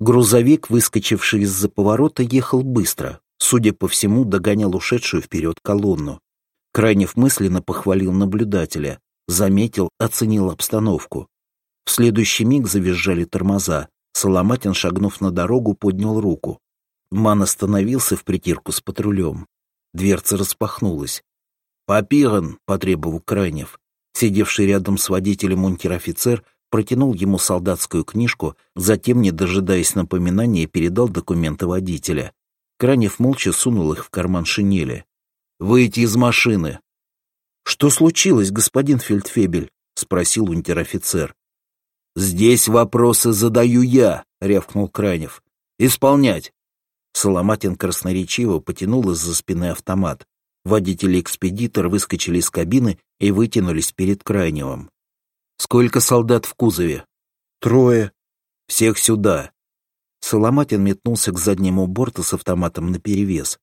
Грузовик, выскочивший из-за поворота, ехал быстро. Судя по всему, догонял ушедшую вперед колонну. Крайнев мысленно похвалил наблюдателя, заметил, оценил обстановку. В следующий миг завизжали тормоза. Соломатин, шагнув на дорогу, поднял руку. Ман остановился в притирку с патрулем. Дверца распахнулась. «Папирон!» — потребовал Крайнев. Сидевший рядом с водителем унтер-офицер протянул ему солдатскую книжку, затем, не дожидаясь напоминания, передал документы водителя. Крайнев молча сунул их в карман шинели. «Выйти из машины!» «Что случилось, господин фельдфебель?» — спросил унтер-офицер. «Здесь вопросы задаю я!» — рявкнул Крайнев. «Исполнять!» Соломатин красноречиво потянул из-за спины автомат. Водитель и экспедитор выскочили из кабины и вытянулись перед Крайневым. «Сколько солдат в кузове?» «Трое». «Всех сюда!» Соломатин метнулся к заднему борту с автоматом наперевес.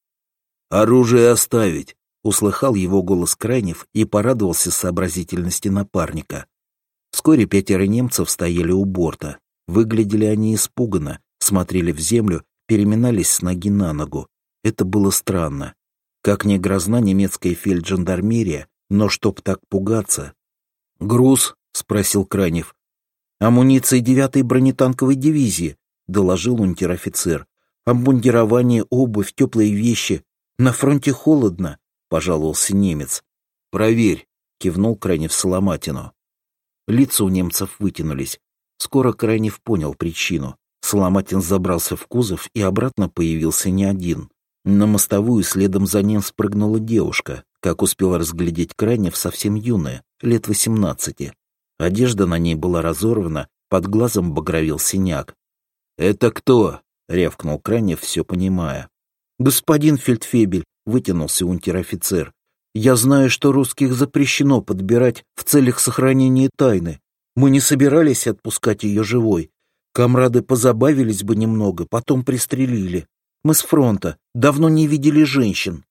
«Оружие оставить!» — услыхал его голос Крайнев и порадовался сообразительности напарника. Вскоре 5 немцев стояли у борта. Выглядели они испуганно, смотрели в землю, переминались с ноги на ногу. Это было странно. Как ни грозна немецкая фельджандармерия, но чтоб так пугаться. «Груз?» — спросил Крайнев. «Амуниция 9-й бронетанковой дивизии», — доложил унтер-офицер. «Обмундирование, обувь, теплые вещи. На фронте холодно», — пожаловался немец. «Проверь», — кивнул Крайнев Соломатину. Лица у немцев вытянулись. Скоро Крайнев понял причину. Соломатин забрался в кузов и обратно появился не один. На мостовую следом за ним спрыгнула девушка, как успел разглядеть Крайнев, совсем юная, лет 18. Одежда на ней была разорвана, под глазом багровел синяк. «Это кто?» — рявкнул Крайнев, все понимая. «Господин фельдфебель», — вытянулся унтер-офицер, — «я знаю, что русских запрещено подбирать в целях сохранения тайны. Мы не собирались отпускать ее живой. Камрады позабавились бы немного, потом пристрелили. Мы с фронта, давно не видели женщин».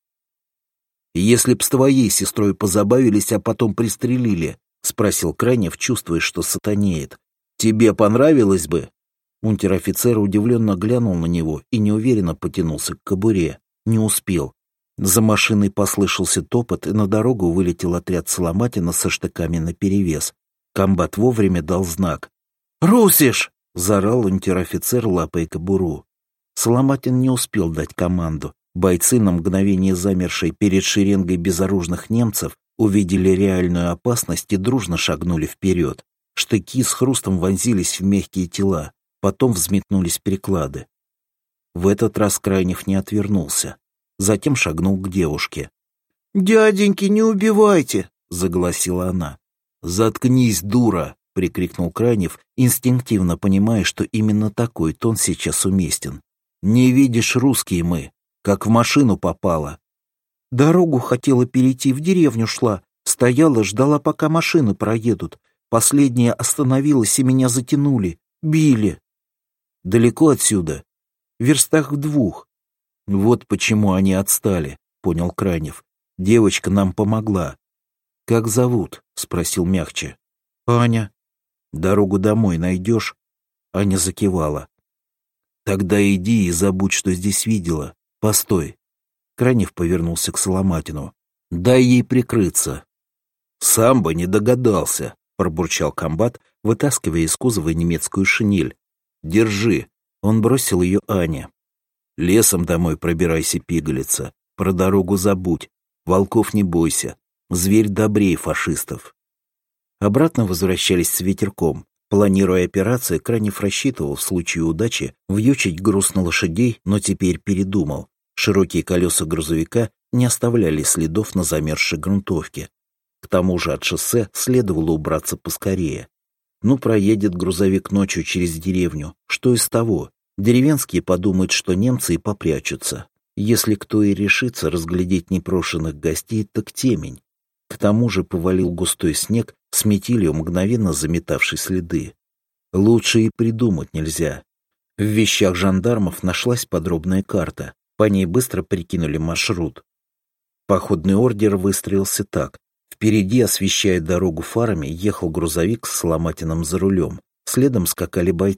«Если б с твоей сестрой позабавились, а потом пристрелили», — спросил Крайнев, чувствуя, что сатанеет, — «тебе понравилось бы?» Унтер-офицер удивленно глянул на него и неуверенно потянулся к кобуре. Не успел. За машиной послышался топот, и на дорогу вылетел отряд Соломатина со штыками наперевес. Комбат вовремя дал знак. «Русиш!» — заорал унтер-офицер, лапая кобуру. Соломатин не успел дать команду. Бойцы, на мгновение замершие перед шеренгой безоружных немцев, увидели реальную опасность и дружно шагнули вперед. Штыки с хрустом вонзились в мягкие тела, потом взметнулись приклады. В этот раз Крайнев не отвернулся. Затем шагнул к девушке. «Дяденьки, не убивайте!» — загласила она. «Заткнись, дура!» — прикрикнул Крайнев, инстинктивно понимая, что именно такой тон сейчас уместен. «Не видишь, русские мы, как в машину попала». «Дорогу хотела перейти, в деревню шла. Стояла, ждала, пока машины проедут. Последняя остановилась, и меня затянули. Били». «Далеко отсюда?» «В верстах 2». «Вот почему они отстали», — понял Крайнев. «Девочка нам помогла». «Как зовут?» — спросил мягче. «Аня». «Дорогу домой найдешь?» Аня закивала. «Тогда иди и забудь, что здесь видела. Постой». Крайнев повернулся к Соломатину. «Дай ей прикрыться». «Сам бы не догадался», — пробурчал комбат, вытаскивая из кузова немецкую шинель. «Держи». Он бросил ее Ане. «Лесом домой пробирайся, пигалица. Про дорогу забудь. Волков не бойся. Зверь добрее фашистов». Обратно возвращались с ветерком. Планируя операцию, Крайнев рассчитывал в случае удачи вьючить груз на лошадей, но теперь передумал. Широкие колеса грузовика не оставляли следов на замерзшей грунтовке. К тому же от шоссе следовало убраться поскорее. Ну, проедет грузовик ночью через деревню. Что из того? Деревенские подумают, что немцы и попрячутся. Если кто и решится разглядеть непрошенных гостей, так темень. К тому же повалил густой снег, с метелью мгновенно заметавший следы. Лучше и придумать нельзя. В вещах жандармов нашлась подробная карта. По ней быстро прикинули маршрут. Походный ордер выстроился так. Впереди, освещая дорогу фарами, ехал грузовик с Соломатиным за рулем. Следом скакали бойцы.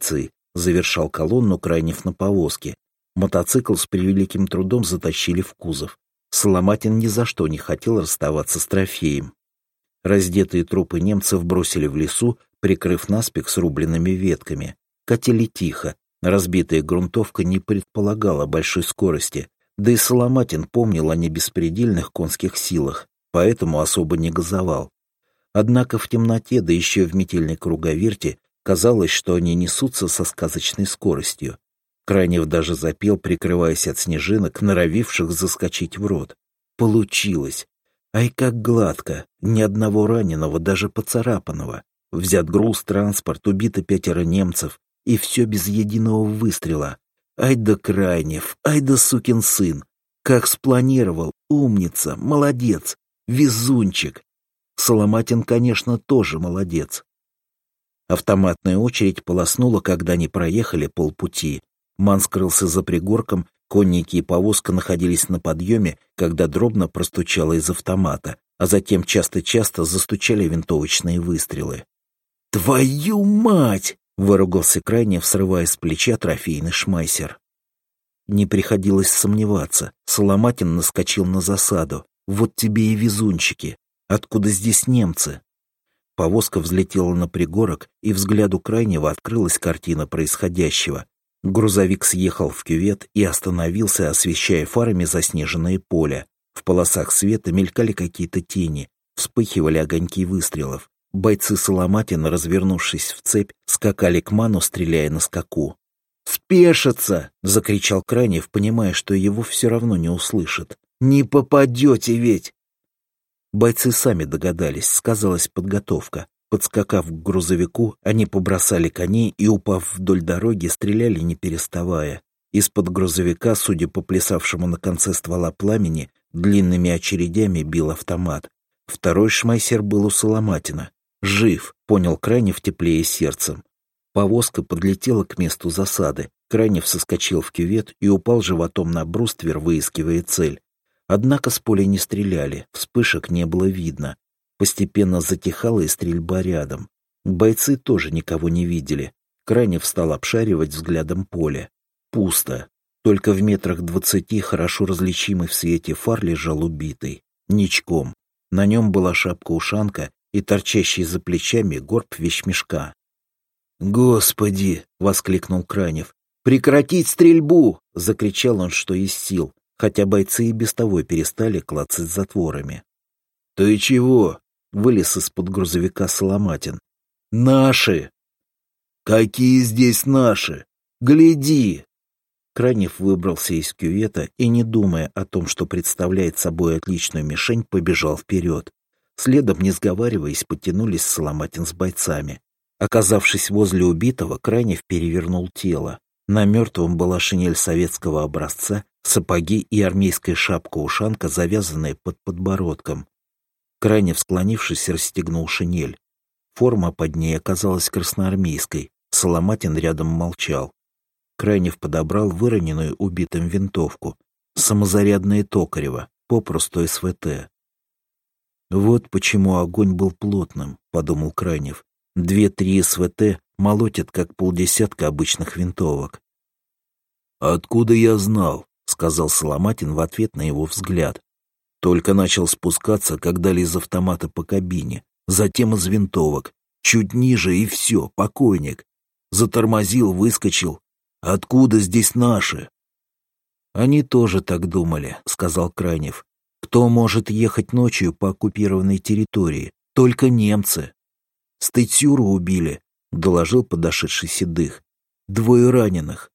завершал колонну Крайнев на повозке. Мотоцикл с превеликим трудом затащили в кузов. Соломатин ни за что не хотел расставаться с трофеем. Раздетые трупы немцев бросили в лесу, прикрыв наспех срубленными ветками. Катили тихо. Разбитая грунтовка не предполагала большой скорости, да и Соломатин помнил о небеспредельных конских силах, поэтому особо не газовал. Однако в темноте, да еще в метельной круговерти, казалось, что они несутся со сказочной скоростью. Крайнев даже запел, прикрываясь от снежинок, норовивших заскочить в рот. Получилось. Ай, как гладко, ни одного раненого, даже поцарапанного. Взят груз, транспорт, убито 5 немцев, и все без единого выстрела. Ай да Крайнев, ай да сукин сын. Как спланировал, умница, молодец, везунчик. Соломатин, конечно, тоже молодец. Автоматная очередь полоснула, когда они проехали полпути. Ман скрылся за пригорком, конники и повозка находились на подъеме, когда дробно простучало из автомата, а затем часто-часто застучали винтовочные выстрелы. «Твою мать!» — выругался Крайнев, срывая с плеча трофейный шмайсер. Не приходилось сомневаться. Соломатин наскочил на засаду. Вот тебе и везунчики. Откуда здесь немцы? Повозка взлетела на пригорок, и взгляду Крайнего открылась картина происходящего. Грузовик съехал в кювет и остановился, освещая фарами заснеженное поле. В полосах света мелькали какие-то тени, вспыхивали огоньки выстрелов. Бойцы Соломатина, развернувшись в цепь, скакали к Ману, стреляя на скаку. «Спешиться!» — закричал Крайнев, понимая, что его все равно не услышат. «Не попадете ведь!» Бойцы сами догадались, сказалась подготовка. Подскакав к грузовику, они побросали коней и, упав вдоль дороги, стреляли не переставая. Из-под грузовика, судя по плясавшему на конце ствола пламени, длинными очередями бил автомат. Второй шмайсер был у Соломатина. «Жив», — понял Крайнев теплее сердцем. Повозка подлетела к месту засады. Крайнев соскочил в кювет и упал животом на бруствер, выискивая цель. Однако с поля не стреляли, вспышек не было видно. Постепенно затихала и стрельба рядом. Бойцы тоже никого не видели. Крайнев стал обшаривать взглядом поле. Пусто. Только в метрах 20 хорошо различимый в свете фар лежал убитый. Ничком. На нем была шапка-ушанка и торчащий за плечами горб вещмешка. «Господи!» — воскликнул Крайнев. «Прекратить стрельбу!» — закричал он, что из сил, хотя бойцы и без того перестали клацать затворами. «Ты чего?» — вылез из-под грузовика Соломатин. «Наши!» «Какие здесь наши? Гляди!» Крайнев выбрался из кювета и, не думая о том, что представляет собой отличную мишень, побежал вперед. Следом, не сговариваясь, потянулись Соломатин с бойцами. Оказавшись возле убитого, Крайнев перевернул тело. На мертвом была шинель советского образца, сапоги и армейская шапка-ушанка, завязанная под подбородком. Крайнев, склонившись, расстегнул шинель. Форма под ней оказалась красноармейской. Соломатин рядом молчал. Крайнев подобрал выроненную убитым винтовку. Самозарядное Токарево, попросту СВТ. «Вот почему огонь был плотным», — подумал Крайнев. 2-3 СВТ молотят, как полдесятка обычных винтовок. «Откуда я знал?» — сказал Соломатин в ответ на его взгляд. Только начал спускаться, как дали из автомата по кабине, затем из винтовок. Чуть ниже и все, покойник. Затормозил, выскочил. Откуда здесь наши? Они тоже так думали, сказал Крайнев. Кто может ехать ночью по оккупированной территории? Только немцы. Стытюру убили, доложил подошедший Седых. 2 раненых.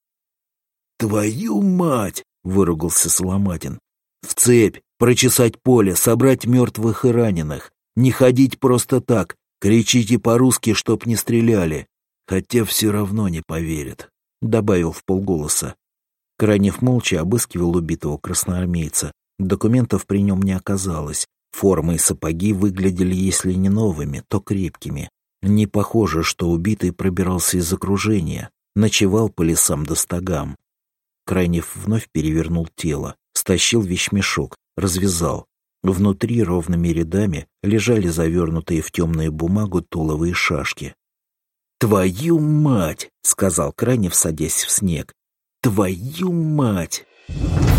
Твою мать! Выругался Соломатин. В цепь, прочесать поле, собрать мертвых и раненых. Не ходить просто так, кричите по-русски, чтоб не стреляли. Хотя все равно не поверят, добавил вполголоса. Крайнев молча обыскивал убитого красноармейца. Документов при нем не оказалось. Формы и сапоги выглядели, если не новыми, то крепкими. Не похоже, что убитый пробирался из окружения, ночевал по лесам да стогам. Крайнев вновь перевернул тело, стащил вещмешок, развязал. Внутри ровными рядами лежали завернутые в темную бумагу туловые шашки. «Твою мать!» — сказал Крайнев, садясь в снег. «Твою мать!»